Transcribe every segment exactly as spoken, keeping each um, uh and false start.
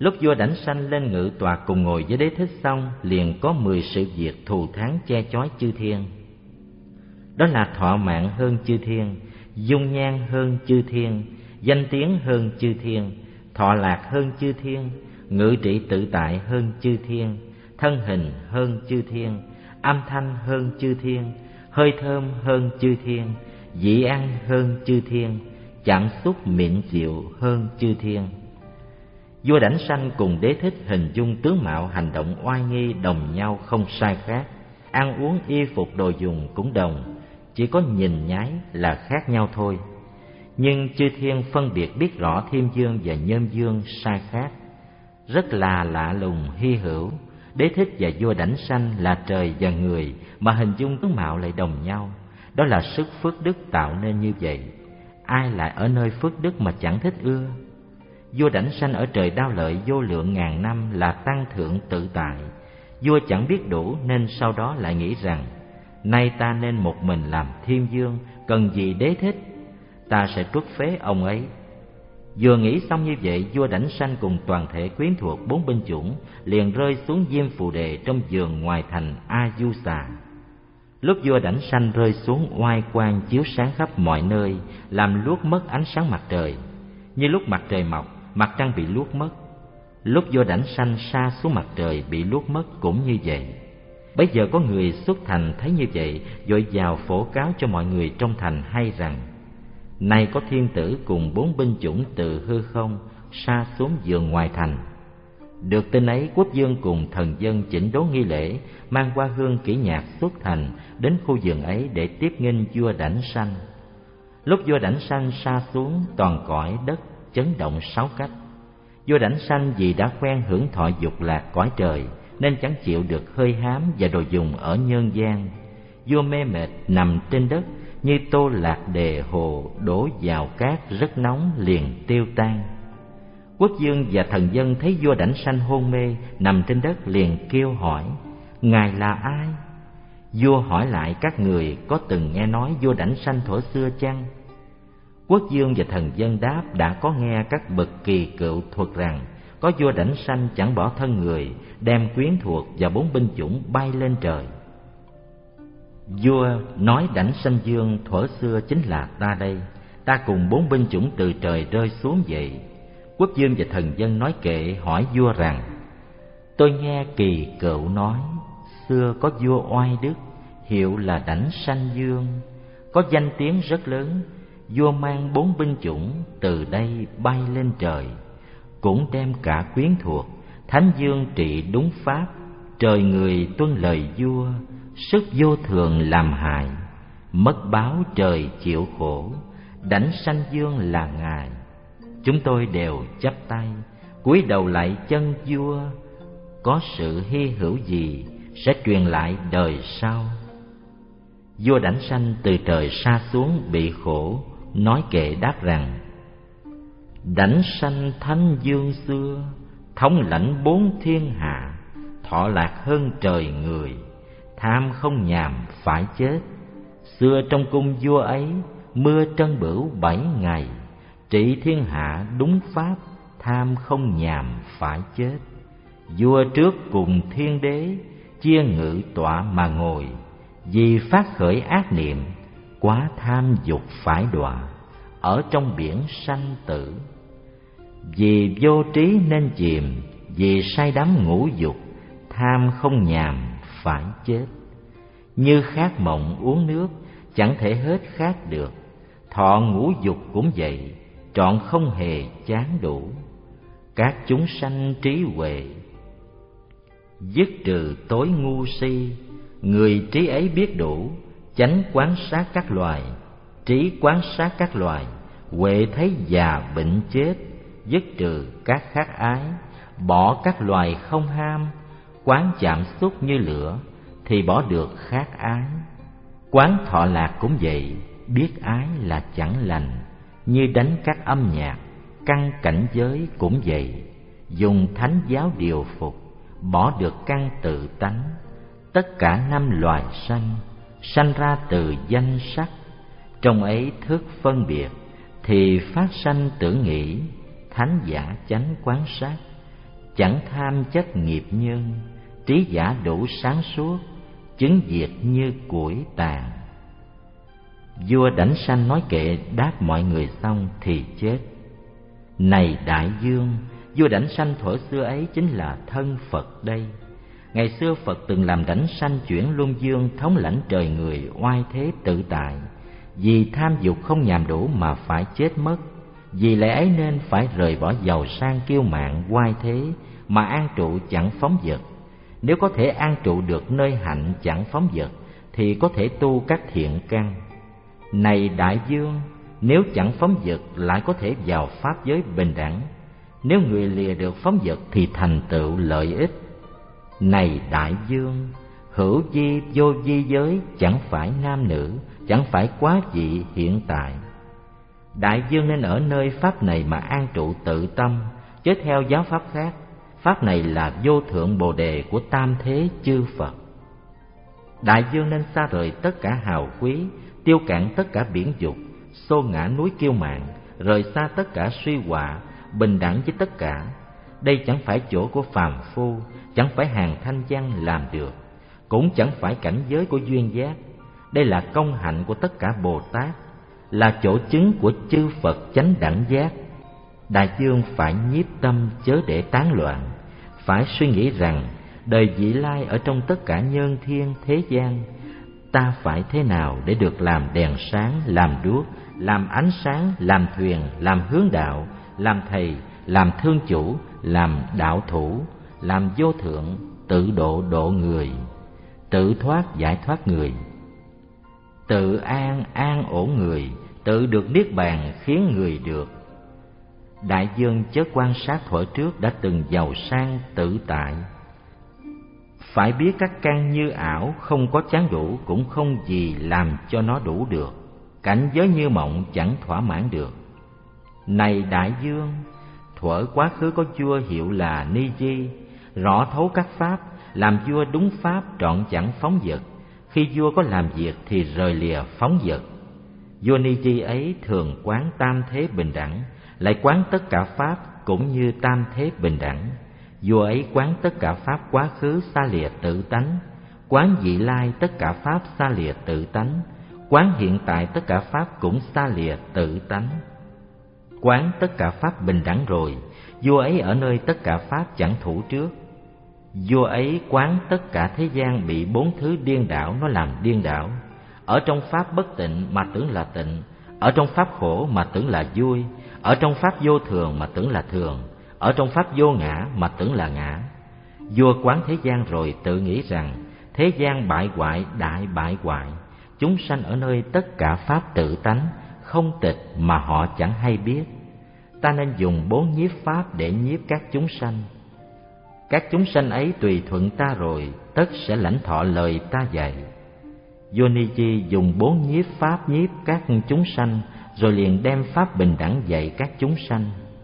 Lúc vua Đảnh Sanh lên ngự tọa cùng ngồi với Đế Thích xong, liền có mười sự việc thù thắng che chói chư thiên. Đó là thọ mạng hơn chư thiên, dung nhan hơn chư thiên, danh tiếng hơn chư thiên, thọ lạc hơn chư thiên, ngự trị tự tại hơn chư thiên, thân hình hơn chư thiên, âm thanh hơn chư thiên, hơi thơm hơn chư thiên, vị ăn hơn chư thiên, chạm xúc mịn dịu hơn chư thiên. Vua Đảnh Sanh cùng Đế Thích hình dung tướng mạo hành động oai nghi đồng nhau không sai khác, ăn uống y phục đồ dùng cũng đồng, chỉ có nhìn nháy là khác nhau thôi. Nhưng chư thiên phân biệt biết rõ Thiên Dương và Nhân Dương sai khác, rất là lạ lùng hy hữu. Đế Thích và vua Đảnh Sanh là trời và người mà hình dung tướng mạo lại đồng nhau, đó là sức phước đức tạo nên như vậy. Ai lại ở nơi phước đức mà chẳng thích ưa? Vua Đảnh Sanh ở trời Đao Lợi vô lượng ngàn năm là tăng thượng tự tại. Vua chẳng biết đủ nên sau đó lại nghĩ rằng nay ta nên một mình làm Thiên Dương, cần gì Đế Thích, ta sẽ truất phế ông ấy. Vừa nghĩ xong như vậy, vua Đảnh Sanh cùng toàn thể quyến thuộc bốn binh chủng liền rơi xuống Diêm Phù Đề trong vườn ngoài thành A Du Xà. Lúc vua Đảnh Sanh rơi xuống, oai quang chiếu sáng khắp mọi nơi, làm luốt mất ánh sáng mặt trời. Như lúc mặt trời mọc, mặt trăng bị luốt mất. Lúc vua Đảnh Sanh sa xuống mặt trời bị luốt mất cũng như vậy. Bấy giờ có người xuất thành thấy như vậy, vội vào phổ cáo cho mọi người trong thành hay rằng nay có thiên tử cùng bốn binh chủng từ hư không sa xuống vườn ngoài thành. Được tin ấy, quốc vương cùng thần dân chỉnh đốn nghi lễ, mang hoa hương kỹ nhạc xuất thành đến khu vườn ấy để tiếp nghênh vua Đảnh Sanh. Lúc vua Đảnh Sanh sa xuống, toàn cõi đất chấn động sáu cách. Vua Đảnh Sanh vì đã quen hưởng thọ dục lạc cõi trời nên chẳng chịu được hơi hám và đồ dùng ở nhân gian. Vua mê mệt nằm trên đất, như tô lạc đề hồ đổ vào cát rất nóng liền tiêu tan. Quốc vương và thần dân thấy vua Đảnh Sanh hôn mê nằm trên đất liền kêu hỏi: ngài là ai? Vua hỏi lại các người có từng nghe nói vua Đảnh Sanh thuở xưa chăng? Quốc vương và thần dân đáp đã có nghe các bậc kỳ cựu thuật rằng có vua Đảnh Sanh chẳng bỏ thân người, đem quyến thuộc và bốn binh chủng bay lên trời. Vua nói Đảnh Sanh Dương thuở xưa chính là ta đây, ta cùng bốn binh chủng từ trời rơi xuống vậy. Quốc vương và thần dân nói kệ hỏi vua rằng: tôi nghe kỳ cựu nói xưa có vua oai đức, hiệu là Đảnh Sanh Dương, có danh tiếng rất lớn. Vua mang bốn binh chủng từ đây bay lên trời, cũng đem cả quyến thuộc. Thánh Dương trị đúng pháp, trời người tuân lời vua, sức vô thường làm hại, mất báo trời chịu khổ. Đảnh Sanh Dương là ngài, chúng tôi đều chắp tay cúi đầu lại chân vua. Có sự hy hữu gì sẽ truyền lại đời sau? Vua Đảnh Sanh từ trời sa xuống bị khổ, nói kệ đáp rằng: Đảnh Sanh Thánh Dương xưa, thống lãnh bốn thiên hạ, thọ lạc hơn trời người, tham không nhàm phải chết. Xưa trong cung vua ấy, mưa trân bửu bảy ngày, trị thiên hạ đúng pháp, tham không nhàm phải chết. Vua trước cùng thiên đế, chia ngự tọa mà ngồi, vì phát khởi ác niệm, quá tham dục phải đọa, ở trong biển sanh tử. Vì vô trí nên chìm, vì say đắm ngũ dục, tham không nhàm phải chết. Như khát mộng uống nước, chẳng thể hết khát được, thọ ngũ dục cũng vậy, trọn không hề chán đủ. Các chúng sanh trí huệ, dứt trừ tối ngu si, người trí ấy biết đủ, chánh quán sát các loài, trí quán sát các loài, huệ thấy già bệnh chết, dứt trừ các khát ái, bỏ các loài không ham, quán chạm xúc như lửa, thì bỏ được khát ái. Quán thọ lạc cũng vậy, biết ái là chẳng lành, như đánh các âm nhạc, căn cảnh giới cũng vậy, dùng thánh giáo điều phục, bỏ được căn tự tánh. Tất cả năm loài sanh, sanh ra từ danh sắc, trong ấy thức phân biệt, thì phát sanh tưởng nghĩ, thánh giả chánh quán sát. chẳng tham chất nghiệp nhân, trí giả đủ sáng suốt, chứng diệt như củi tàn. Vua Đảnh Sanh nói kệ đáp mọi người xong thì chết. Này đại vương, vua Đảnh Sanh thuở xưa ấy chính là thân Phật đây. Ngày xưa Phật từng làm Đảnh Sanh chuyển luân dương, thống lãnh trời người, oai thế tự tại. Vì tham dục không nhàm đủ mà phải chết mất. Vì lẽ ấy nên phải rời bỏ giàu sang kiêu mạn oai thế, mà an trụ chẳng phóng dật. Nếu có thể an trụ được nơi hạnh chẳng phóng dật, thì có thể tu các thiện căn. Này đại vương, nếu chẳng phóng dật lại có thể vào pháp giới bình đẳng. Nếu người lìa được phóng dật thì thành tựu lợi ích. Này đại vương, hữu vi vô vi giới chẳng phải nam nữ, chẳng phải quá vị hiện tại. Đại vương nên ở nơi pháp này mà an trụ tự tâm, chớ theo giáo pháp khác. Pháp này là vô thượng bồ đề của tam thế chư Phật. Đại vương nên xa rời tất cả hào quý, tiêu cạn tất cả biển dục, xô ngã núi kiêu mạn, rời xa tất cả suy họa, bình đẳng với tất cả. Đây chẳng phải chỗ của phàm phu, chẳng phải hàng thanh văn làm được, cũng chẳng phải cảnh giới của duyên giác. Đây là công hạnh của tất cả Bồ Tát, là chỗ chứng của chư Phật chánh đẳng giác. Đại vương phải nhiếp tâm chớ để tán loạn, phải suy nghĩ rằng đời vị lai ở trong tất cả nhân thiên thế gian, ta phải thế nào để được làm đèn sáng, làm đuốc, làm ánh sáng, làm thuyền, làm hướng đạo, làm thầy, làm thương chủ, làm đạo thủ, làm vô thượng, tự độ độ người, tự thoát giải thoát người, tự an an ổn người, tự được niết bàn khiến người được. Đại vương chớ quan sát thuở trước đã từng giàu sang tự tại. Phải biết các căn như ảo, không có chán đủ, cũng không gì làm cho nó đủ được. Cảnh giới như mộng chẳng thỏa mãn được. Này đại vương, thuở quá khứ có vua hiệu là Ni Di, rõ thấu các pháp, làm vua đúng pháp trọn chẳng phóng dật. Khi vua có làm việc thì rời lìa phóng dật. Vua Ni Di ấy thường quán tam thế bình đẳng, lại quán tất cả pháp cũng như tam thế bình đẳng. Vua ấy quán tất cả pháp quá khứ xa lìa tự tánh, quán vị lai tất cả pháp xa lìa tự tánh, quán hiện tại tất cả pháp cũng xa lìa tự tánh. Quán tất cả pháp bình đẳng rồi, vua ấy ở nơi tất cả pháp chẳng thủ trước. Vua ấy quán tất cả thế gian bị bốn thứ điên đảo nó làm điên đảo. Ở trong pháp bất tịnh mà tưởng là tịnh, ở trong pháp khổ mà tưởng là vui, ở trong pháp vô thường mà tưởng là thường, ở trong pháp vô ngã mà tưởng là ngã. Vua quán thế gian rồi tự nghĩ rằng thế gian bại hoại đại bại hoại, chúng sanh ở nơi tất cả pháp tự tánh, không tịch mà họ chẳng hay biết. Ta nên dùng bốn nhiếp pháp để nhiếp các chúng sanh. Các chúng sanh ấy tùy thuận ta rồi, tất sẽ lãnh thọ lời ta dạy. Vua Ni Di dùng bốn nhiếp pháp nhiếp các chúng sanh, rồi liền đem pháp bình đẳng dạy các chúng sanh.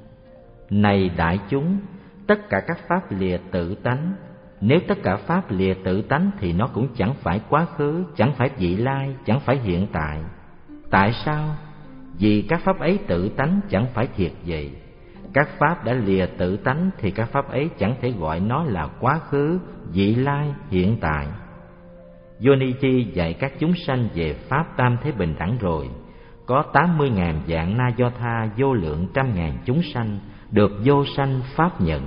Này đại chúng, tất cả các pháp lìa tự tánh. Nếu tất cả pháp lìa tự tánh thì nó cũng chẳng phải quá khứ, chẳng phải vị lai, chẳng phải hiện tại. Tại sao? Vì các pháp ấy tự tánh chẳng phải thiệt vậy. Các pháp đã lìa tự tánh thì các pháp ấy chẳng thể gọi nó là quá khứ, vị lai, hiện tại. Vua Ni Di dạy các chúng sanh về pháp tam thế bình đẳng rồi, có tám mươi ngàn vạn na do tha vô lượng trăm ngàn chúng sanh được vô sanh pháp nhẫn.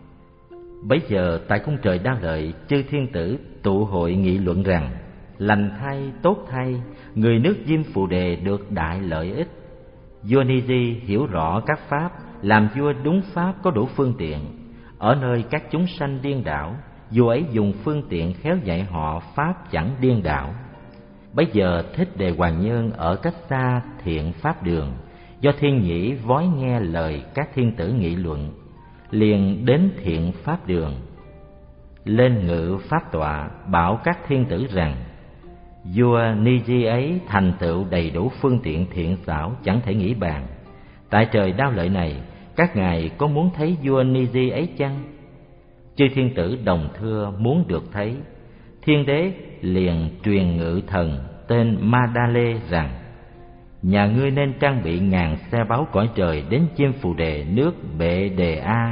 Bấy giờ tại cung trời Đa Lợi, chư thiên tử tụ hội nghị luận rằng: lành thay, tốt thay, người nước Diêm Phù Đề được đại lợi ích. Vua Ni Di hiểu rõ các pháp, làm vua đúng pháp có đủ phương tiện. Ở nơi các chúng sanh điên đảo, vua ấy dùng phương tiện khéo dạy họ pháp chẳng điên đảo. Bấy giờ Thích Đề Hoàng Nhân ở cách xa thiện pháp đường, do thiên nhĩ vói nghe lời các thiên tử nghị luận, liền đến thiện pháp đường, lên ngự pháp tọa, bảo các thiên tử rằng: vua Ni Di ấy thành tựu đầy đủ phương tiện thiện xảo, chẳng thể nghĩ bàn. Tại trời Đao Lợi này, các ngài có muốn thấy vua Ni Di ấy chăng? Chư thiên tử đồng thưa muốn được thấy. Thiên đế liền truyền ngự thần tên Ma Đa Lê rằng: nhà ngươi nên trang bị ngàn xe báu cõi trời đến Diêm Phù Đề nước Bệ Đề A, thứ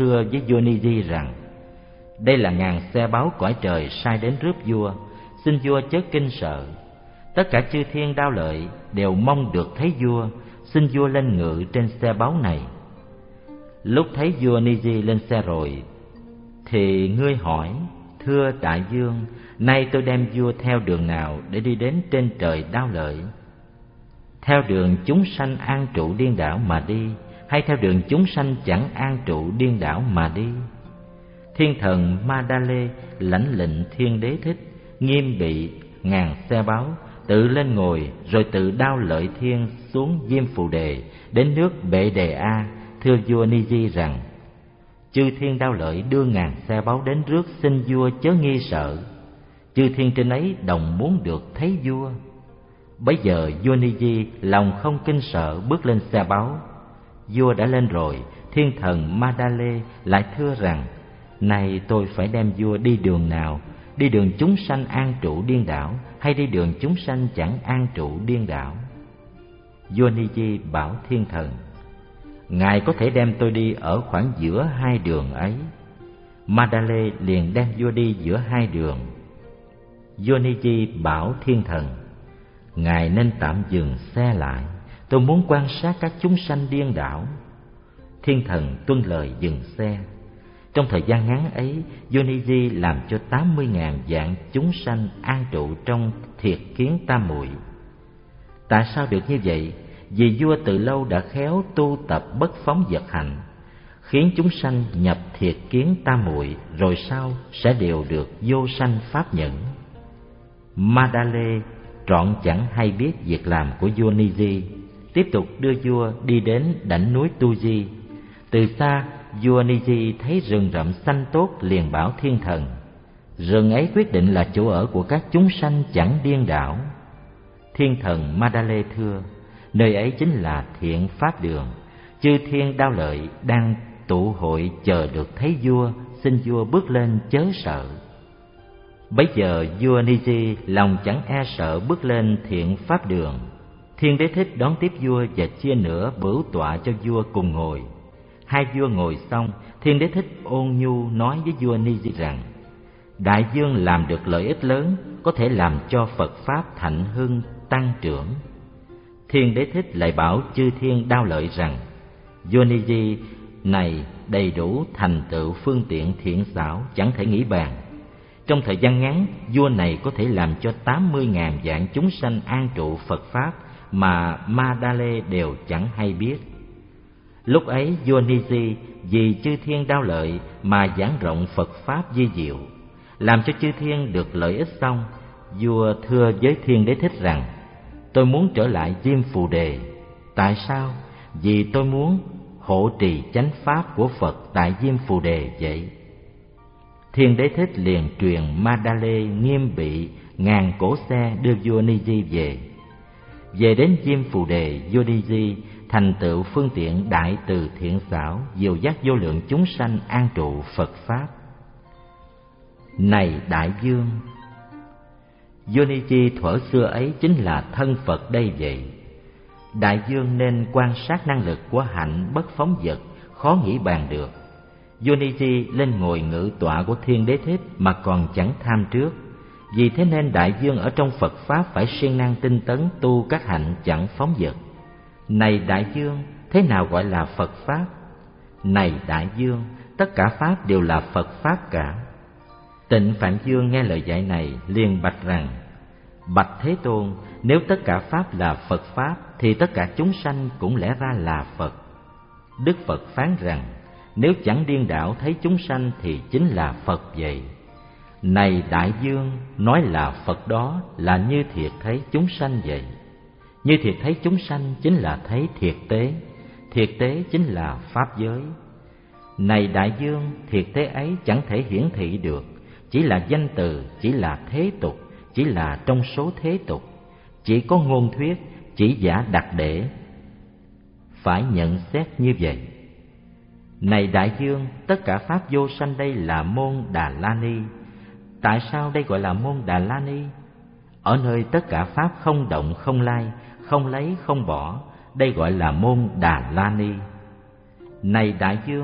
thưa với vua Ni-di rằng: đây là ngàn xe báo cõi trời sai đến rước vua, xin vua chớ kinh sợ. Tất cả chư thiên đao lợi đều mong được thấy vua, xin vua lên ngự trên xe báo này. Lúc thấy vua Ni-di lên xe rồi, thì ngươi hỏi: thưa đại vương, nay tôi đem vua theo đường nào để đi đến trên trời đao lợi? Theo đường chúng sanh an trụ điên đảo mà đi, hay theo đường chúng sanh chẳng an trụ điên đảo mà đi? Thiên thần Ma Đa Lê lãnh lệnh Thiên Đế Thích nghiêm bị ngàn xe báo, tự lên ngồi rồi tự đao lợi thiên xuống Diêm Phù Đề đến nước Bệ Đề A, thưa vua Ni-di rằng: chư thiên đao lợi đưa ngàn xe báo đến rước, xin vua chớ nghi sợ. Chư thiên trên ấy đồng muốn được thấy vua. Bấy giờ vua Ni-di lòng không kinh sợ, bước lên xe báo. Vua đã lên rồi, thiên thần Ma Đa Lê lại thưa rằng: nay tôi phải đem vua đi đường nào? Đi đường chúng sanh an trụ điên đảo, hay đi đường chúng sanh chẳng an trụ điên đảo? Vua Ni-di bảo thiên thần: ngài có thể đem tôi đi ở khoảng giữa hai đường ấy. Ma Đa Lê liền đem vua đi giữa hai đường. Vua Ni-di bảo thiên thần: ngài nên tạm dừng xe lại, tôi muốn quan sát các chúng sanh điên đảo. Thiên thần tuân lời dừng xe. Trong thời gian ngắn ấy, vua Ni-di làm cho tám mươi ngàn vạn chúng sanh an trụ trong thiệt kiến tam muội. Tại sao được như vậy? Vì vua từ lâu đã khéo tu tập bất phóng vật hạnh, khiến chúng sanh nhập thiệt kiến tam muội, rồi sau sẽ đều được vô sanh pháp nhẫn. Ma Đa Lê trọn chẳng hay biết việc làm của vua Ni-di, tiếp tục đưa vua đi đến đỉnh núi Tu Di. Từ xa, vua Ni-di thấy rừng rậm xanh tốt, liền bảo thiên thần: rừng ấy quyết định là chỗ ở của các chúng sanh chẳng điên đảo. Thiên thần Ma Đa Lê thưa: nơi ấy chính là thiện pháp đường, chư thiên đao lợi đang tụ hội chờ được thấy vua, xin vua bước lên chớ sợ. Bấy giờ vua Ni-di lòng chẳng e sợ, bước lên thiện pháp đường. Thiên Đế Thích đón tiếp vua và chia nửa bửu tọa cho vua cùng ngồi. Hai vua ngồi xong, Thiên Đế Thích ôn nhu nói với vua Ni-di rằng: đại vương làm được lợi ích lớn, có thể làm cho Phật pháp thạnh hưng tăng trưởng. Thiên Đế Thích lại bảo chư thiên đao lợi rằng: vua Ni-di này đầy đủ thành tựu phương tiện thiện xảo, chẳng thể nghĩ bàn. Trong thời gian ngắn, vua này có thể làm cho tám mươi ngàn vạn chúng sanh an trụ Phật pháp mà Ma Đa Lê đều chẳng hay biết. Lúc ấy vua Ni-di vì chư thiên đao lợi mà giảng rộng Phật pháp di diệu, làm cho chư thiên được lợi ích xong, vua thưa với Thiên Đế Thích rằng: tôi muốn trở lại Diêm Phù Đề. Tại sao? Vì tôi muốn hộ trì chánh pháp của Phật tại Diêm Phù Đề vậy. Thiên Đế Thích liền truyền Ma Đa Lê nghiêm bị ngàn cỗ xe đưa vua Ni-di về. Về đến Diêm Phù Đề, vua Ni-di thành tựu phương tiện đại từ thiện xảo, dìu dắt vô lượng chúng sanh an trụ Phật pháp. Này đại vương, vua Ni-di thuở xưa ấy chính là thân Phật đây vậy. Đại vương nên quan sát năng lực của hạnh bất phóng vật, khó nghĩ bàn được. Vua Ni-di lên ngồi ngự tọa của Thiên Đế Thích mà còn chẳng tham trước. Vì thế nên đại vương ở trong Phật pháp phải siêng năng tinh tấn tu các hạnh chẳng phóng vật. Này đại vương, thế nào gọi là Phật pháp? Này đại vương, tất cả pháp đều là Phật pháp cả. Tịnh Phạm Vương nghe lời dạy này liền bạch rằng: bạch Thế Tôn, nếu tất cả pháp là Phật pháp thì tất cả chúng sanh cũng lẽ ra là Phật. Đức Phật phán rằng: nếu chẳng điên đảo thấy chúng sanh thì chính là Phật vậy. Này đại vương, nói là Phật đó là như thiệt thấy chúng sanh vậy. Như thiệt thấy chúng sanh chính là thấy thiệt tế, thiệt tế chính là pháp giới. Này đại vương, thiệt tế ấy chẳng thể hiển thị được, chỉ là danh từ, chỉ là thế tục, chỉ là trong số thế tục, chỉ có ngôn thuyết, chỉ giả đặc để. Phải nhận xét như vậy. Này đại vương, tất cả pháp vô sanh đây là môn Đà La Ni. Tại sao đây gọi là môn Đà La Ni? Ở nơi tất cả pháp không động không lai, không lấy không bỏ, đây gọi là môn Đà La Ni. Này đại vương,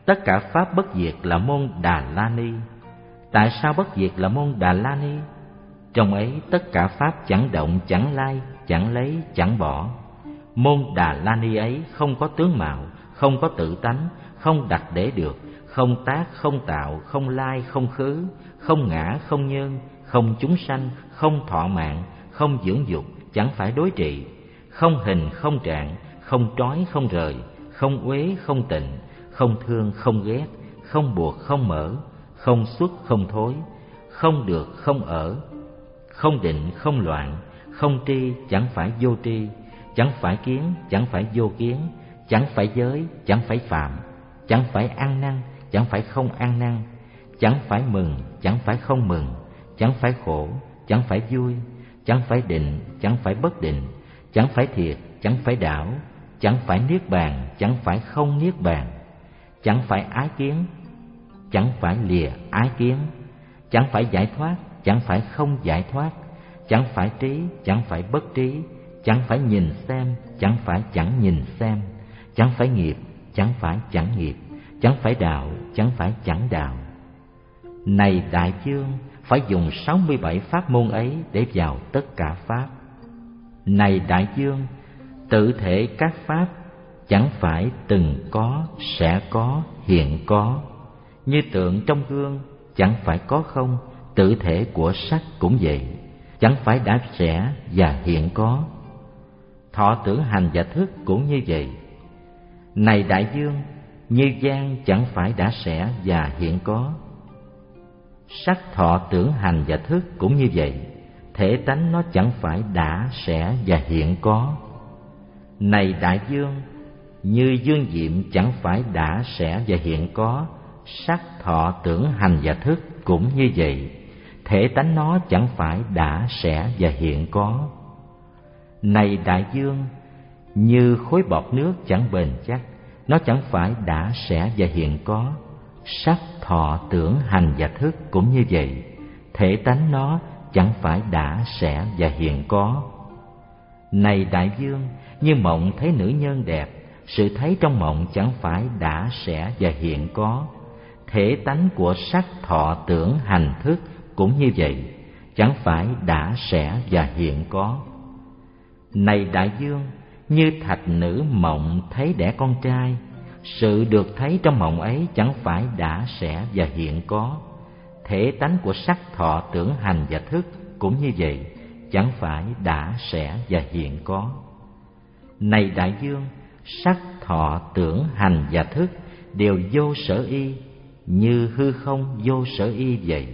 tất cả pháp bất diệt là môn Đà La Ni. Tại sao bất diệt là môn Đà La Ni? Trong ấy tất cả pháp chẳng động, chẳng lai, chẳng lấy, chẳng bỏ. Môn Đà La Ni ấy không có tướng mạo, không có tự tánh, không đặt để được, không tác, không tạo, không lai, không khứ, không ngã, không nhân, không chúng sanh, không thọ mạng, không dưỡng dục, chẳng phải đối trị, không hình, không trạng, không trói, không rời, không uế, không tịnh, không thương, không ghét, không buộc, không mở, không xuất, không thối, không được, không ở, không định, không loạn, không tri, chẳng phải vô tri, chẳng phải kiến, chẳng phải vô kiến, chẳng phải giới, chẳng phải phạm, chẳng phải ăn năn, chẳng phải không ăn năn, chẳng phải mừng, chẳng phải không mừng, chẳng phải khổ, chẳng phải vui, chẳng phải định, chẳng phải bất định, chẳng phải thiệt, chẳng phải đảo, chẳng phải niết bàn, chẳng phải không niết bàn, chẳng phải ái kiến, chẳng phải lìa ái kiến, chẳng phải giải thoát, chẳng phải không giải thoát, chẳng phải trí, chẳng phải bất trí, chẳng phải nhìn xem, chẳng phải chẳng nhìn xem, chẳng phải nghiệp, chẳng phải chẳng nghiệp, chẳng phải đạo, chẳng phải chẳng đạo. Này đại dương, phải dùng sáu mươi bảy pháp môn ấy để vào tất cả pháp. Này đại dương, tự thể các pháp chẳng phải từng có, sẽ có, hiện có. Như tượng trong gương chẳng phải có không, tự thể của sắc cũng vậy, chẳng phải đã sẽ và hiện có. Thọ tưởng hành và thức cũng như vậy. Này đại dương, như gian chẳng phải đã sẽ và hiện có. Sắc thọ tưởng hành và thức cũng như vậy, thể tánh nó chẳng phải đã sẽ và hiện có. Này đại dương, như dương diệm chẳng phải đã sẽ và hiện có. Sắc thọ tưởng hành và thức cũng như vậy, thể tánh nó chẳng phải đã sẽ và hiện có. Này đại dương, như khối bọt nước chẳng bền chắc, nó chẳng phải đã sẽ và hiện có. Sắc thọ tưởng hành và thức cũng như vậy, thể tánh nó chẳng phải đã sẽ và hiện có. Này đại dương, như mộng thấy nữ nhân đẹp, sự thấy trong mộng chẳng phải đã sẽ và hiện có. Thể tánh của sắc thọ tưởng hành thức cũng như vậy, chẳng phải đã sẽ và hiện có. Này đại dương, như thạch nữ mộng thấy đẻ con trai, sự được thấy trong mộng ấy chẳng phải đã sẽ và hiện có. Thể tánh của sắc thọ tưởng hành và thức cũng như vậy, chẳng phải đã sẽ và hiện có. Này đại dương, sắc thọ tưởng hành và thức đều vô sở y, như hư không vô sở y vậy.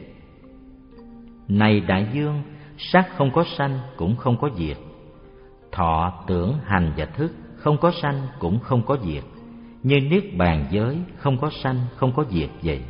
Này đại dương, sắc không có sanh cũng không có diệt, thọ tưởng hành và thức không có sanh cũng không có diệt, như niết bàn giới không có sanh không có diệt vậy.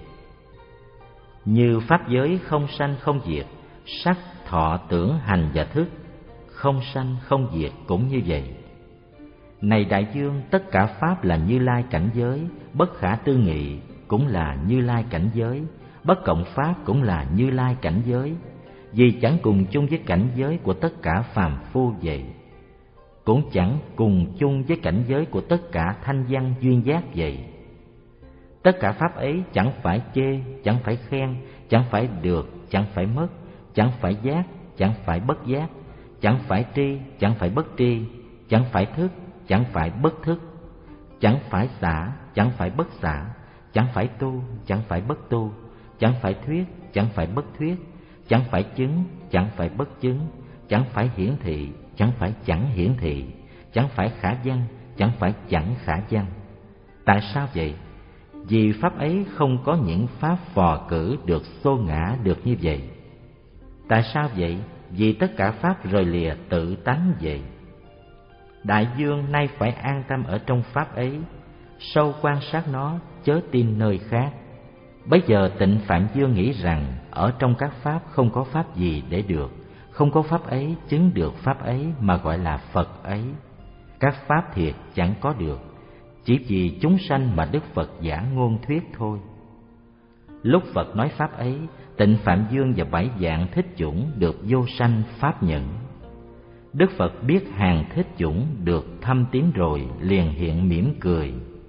Như pháp giới không sanh không diệt, sắc thọ tưởng hành và thức không sanh không diệt cũng như vậy. Này đại dương, tất cả pháp là Như Lai cảnh giới, bất khả tư nghị cũng là Như Lai cảnh giới, bất cộng pháp cũng là Như Lai cảnh giới, vì chẳng cùng chung với cảnh giới của tất cả phàm phu vậy, cũng chẳng cùng chung với cảnh giới của tất cả thanh văn duyên giác vậy. Tất cả pháp ấy chẳng phải chê, chẳng phải khen, chẳng phải được, chẳng phải mất, chẳng phải giác, chẳng phải bất giác, chẳng phải tri, chẳng phải bất tri, chẳng phải thức, chẳng phải bất thức, chẳng phải xả, chẳng phải bất xả, chẳng phải tu, chẳng phải bất tu, chẳng phải thuyết, chẳng phải bất thuyết, chẳng phải chứng, chẳng phải bất chứng, chẳng phải hiển thị, chẳng phải chẳng hiển thị, chẳng phải khả văn, chẳng phải chẳng khả văn. Tại sao vậy? Vì pháp ấy không có những pháp phò cử được xô ngã được như vậy. Tại sao vậy? Vì tất cả pháp rời lìa tự tánh vậy. Đại dương nay phải an tâm ở trong pháp ấy, sâu quan sát nó, chớ tin nơi khác. Bấy giờ Tịnh Phạm Dương nghĩ rằng ở trong các pháp không có pháp gì để được, không có pháp ấy chứng được pháp ấy mà gọi là Phật ấy. Các pháp thiệt chẳng có được, chỉ vì chúng sanh mà Đức Phật giả ngôn thuyết thôi. Lúc Phật nói pháp ấy, Tịnh Phạm Dương và bảy vạn thích chủng được vô sanh pháp nhận. Đức Phật biết hàng thích chủng được thâm tín rồi, liền hiện mỉm cười.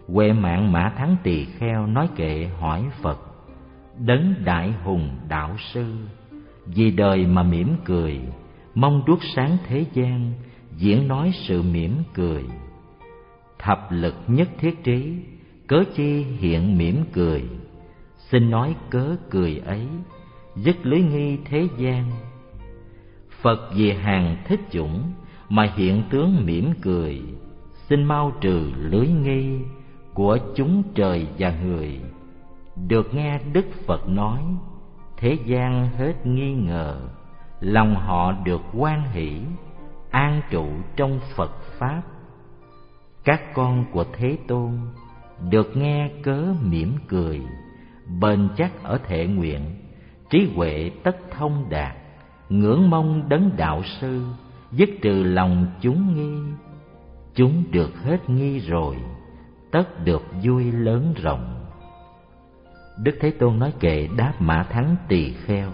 Huệ Mạng Mã Thắng Tỳ Kheo nói kệ hỏi Phật: Đấng đại hùng đạo sư, vì đời mà mỉm cười, mong đuốc sáng thế gian, diễn nói sự mỉm cười. Thập lực nhất thiết trí, cớ chi hiện mỉm cười, xin nói cớ cười ấy, dứt lưới nghi thế gian. Phật vì hàng thích chủng mà hiện tướng mỉm cười, xin mau trừ lưới nghi của chúng trời và người. Được nghe Đức Phật nói, thế gian hết nghi ngờ, lòng họ được hoan hỷ, an trụ trong Phật Pháp. Các con của Thế Tôn được nghe cớ mỉm cười, bền chắc ở thệ nguyện, trí huệ tất thông đạt, ngưỡng mong đấng đạo sư, dứt trừ lòng chúng nghi. Chúng được hết nghi rồi, tất được vui lớn rộng. Đức Thế Tôn nói kệ đáp Mã Thắng Tỳ Kheo: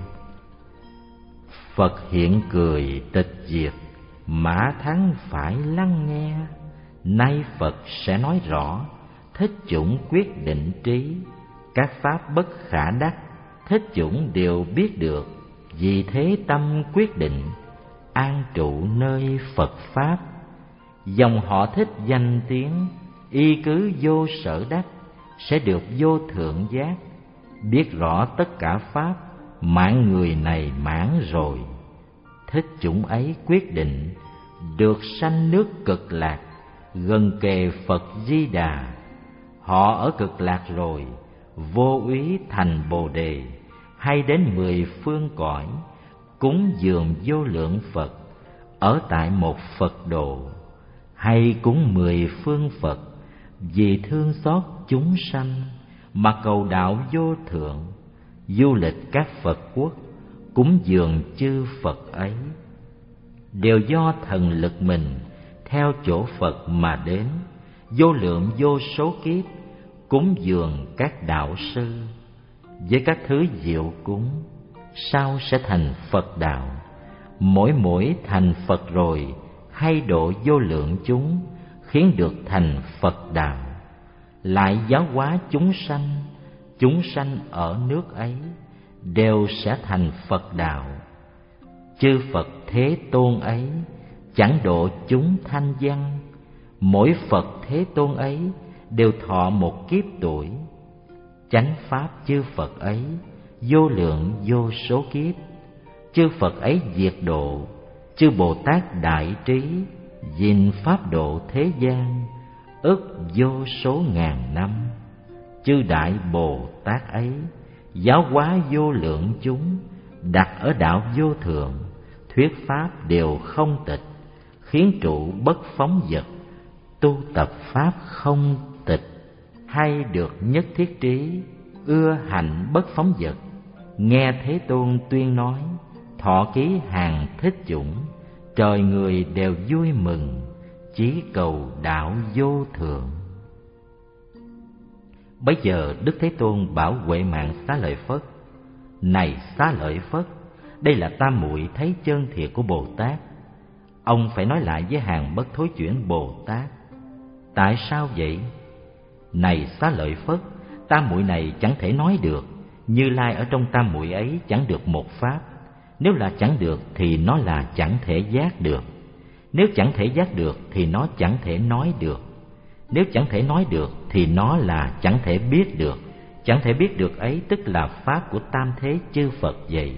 Phật hiện cười tịch diệt, Mã Thắng phải lắng nghe. Nay Phật sẽ nói rõ, thích chủng quyết định trí. Các pháp bất khả đắc, thích chủng đều biết được. Vì thế tâm quyết định, an trụ nơi Phật Pháp. Dòng họ thích danh tiếng, y cứ vô sở đắc, sẽ được vô thượng giác. Biết rõ tất cả pháp, mạng người này mãn rồi. Thích chủng ấy quyết định, được sanh nước Cực Lạc, gần kề Phật Di Đà. Họ ở Cực Lạc rồi, vô úy thành Bồ Đề, hay đến mười phương cõi, cúng dường vô lượng Phật, ở tại một Phật độ. Hay cúng mười phương Phật, vì thương xót chúng sanh, mà cầu đạo vô thượng. Du lịch các Phật quốc, cúng dường chư Phật ấy, đều do thần lực mình, theo chỗ Phật mà đến. Vô lượng vô số kiếp, cúng dường các đạo sư, với các thứ diệu cúng, sao sẽ thành Phật đạo. Mỗi mỗi thành Phật rồi, hay độ vô lượng chúng, khiến được thành Phật đạo. Lại giáo hóa chúng sanh, chúng sanh ở nước ấy, đều sẽ thành Phật đạo. Chư Phật Thế Tôn ấy, chẳng độ chúng thanh văn. Mỗi Phật Thế Tôn ấy, đều thọ một kiếp tuổi. Chánh pháp chư Phật ấy, vô lượng vô số kiếp. Chư Phật ấy diệt độ, chư Bồ Tát đại trí, gìn pháp độ thế gian, ức vô số ngàn năm. Chư Đại Bồ Tát ấy, giáo hóa vô lượng chúng, đặt ở đạo vô thượng, thuyết pháp đều không tịch, khiến trụ bất phóng dật, tu tập pháp không tịch. Hay được nhất thiết trí, ưa hạnh bất phóng dật. Nghe Thế Tôn tuyên nói, thọ ký hàng thích chủng, trời người đều vui mừng, chí cầu đạo vô thượng. Bấy giờ Đức Thế Tôn bảo Huệ Mạng Xá Lợi Phất: Này Xá Lợi Phất, đây là tam muội thấy chân thiệt của Bồ Tát. Ông phải nói lại với hàng bất thối chuyển Bồ Tát. Tại sao vậy? Này Xá Lợi Phất, tam muội này chẳng thể nói được. Như Lai ở trong tam muội ấy chẳng được một pháp. Nếu là chẳng được thì nó là chẳng thể giác được. Nếu chẳng thể giác được thì nó chẳng thể nói được. Nếu chẳng thể nói được thì nó là chẳng thể biết được. Chẳng thể biết được ấy tức là pháp của tam thế chư Phật vậy.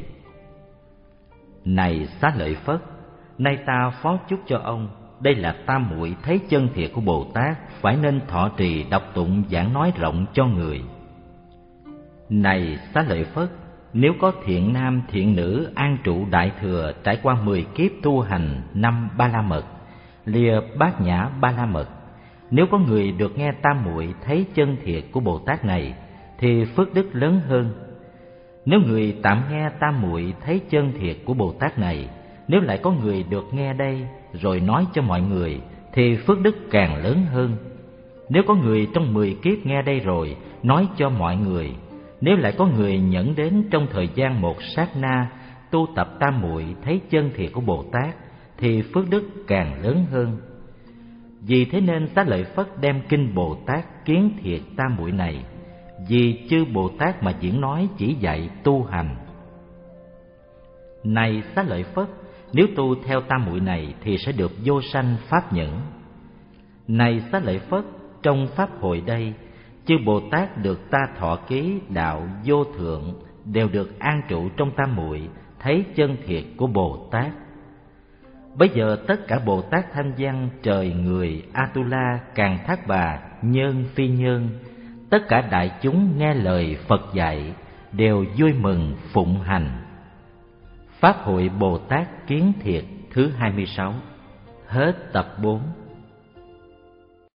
Này Xá Lợi Phất, nay ta phó chúc cho ông, đây là tam muội thấy chân thiệt của Bồ Tát, phải nên thọ trì đọc tụng giảng nói rộng cho người. Này Xá Lợi Phất, nếu có thiện nam thiện nữ an trụ đại thừa, trải qua mười kiếp tu hành năm ba la mật, lìa bát nhã ba la mật, nếu có người được nghe tam muội thấy chân thiệt của Bồ Tát này, thì phước đức lớn hơn. Nếu người tạm nghe tam muội thấy chân thiệt của Bồ Tát này, nếu lại có người được nghe đây rồi nói cho mọi người, thì phước đức càng lớn hơn. Nếu có người trong mười kiếp nghe đây rồi nói cho mọi người, nếu lại có người nhẫn đến trong thời gian một sát na tu tập tam muội thấy chân thiệt của Bồ Tát, thì phước đức càng lớn hơn. Vì thế nên Xá Lợi Phất đem kinh Bồ Tát Kiến Thiệt Tam Muội này vì chư Bồ Tát mà diễn nói chỉ dạy tu hành. Này Xá Lợi Phất, nếu tu theo tam muội này thì sẽ được vô sanh pháp nhẫn. Này Xá Lợi Phất, trong pháp hội đây, chư Bồ Tát được ta thọ ký đạo vô thượng đều được an trụ trong tam muội, thấy chân thiệt của Bồ Tát. Bây giờ tất cả Bồ Tát thanh văn, trời người, Atula, Càn Thác Bà, nhân phi nhân, tất cả đại chúng nghe lời Phật dạy đều vui mừng phụng hành. Pháp hội Bồ Tát Kiến Thiệt thứ hai mươi sáu. Hết tập bốn.